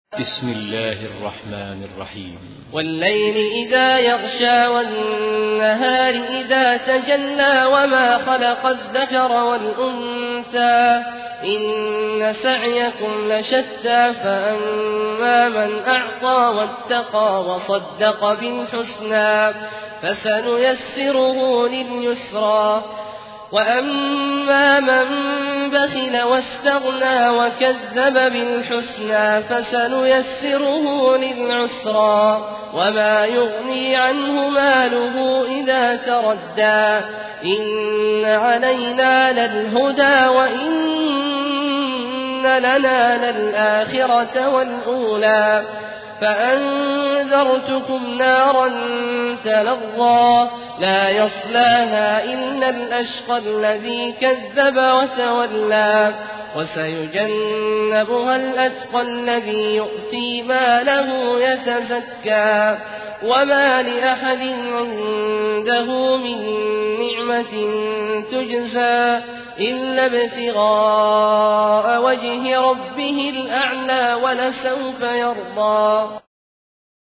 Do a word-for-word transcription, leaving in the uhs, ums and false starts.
بسم الله الرحمن الرحيم. والليل إذا يغشى والنهار إذا تجلى وما خلق الذكر والأنثى إن سعيكم لشتى فأما من أعطى واتقى وصدق بالحسنى فسنيسره لليسرى وأما من بخل واستغنى وكذب بالحسنى فسنيسره للعسرى وما يغني عنه ماله إذا تردى إن علينا للهدى وإن لنا للآخرة والأولى فأنذرتكم نارا تلظى لا يصلاها إلا الأشقى الذي كذب وتولى وسيجنبها الأتقى الذي يؤتي ماله يتزكى وما لأحد عنده من نعمة تجزى إلا ابتغاء وجه ربه الأعلى ولسوف يرضى.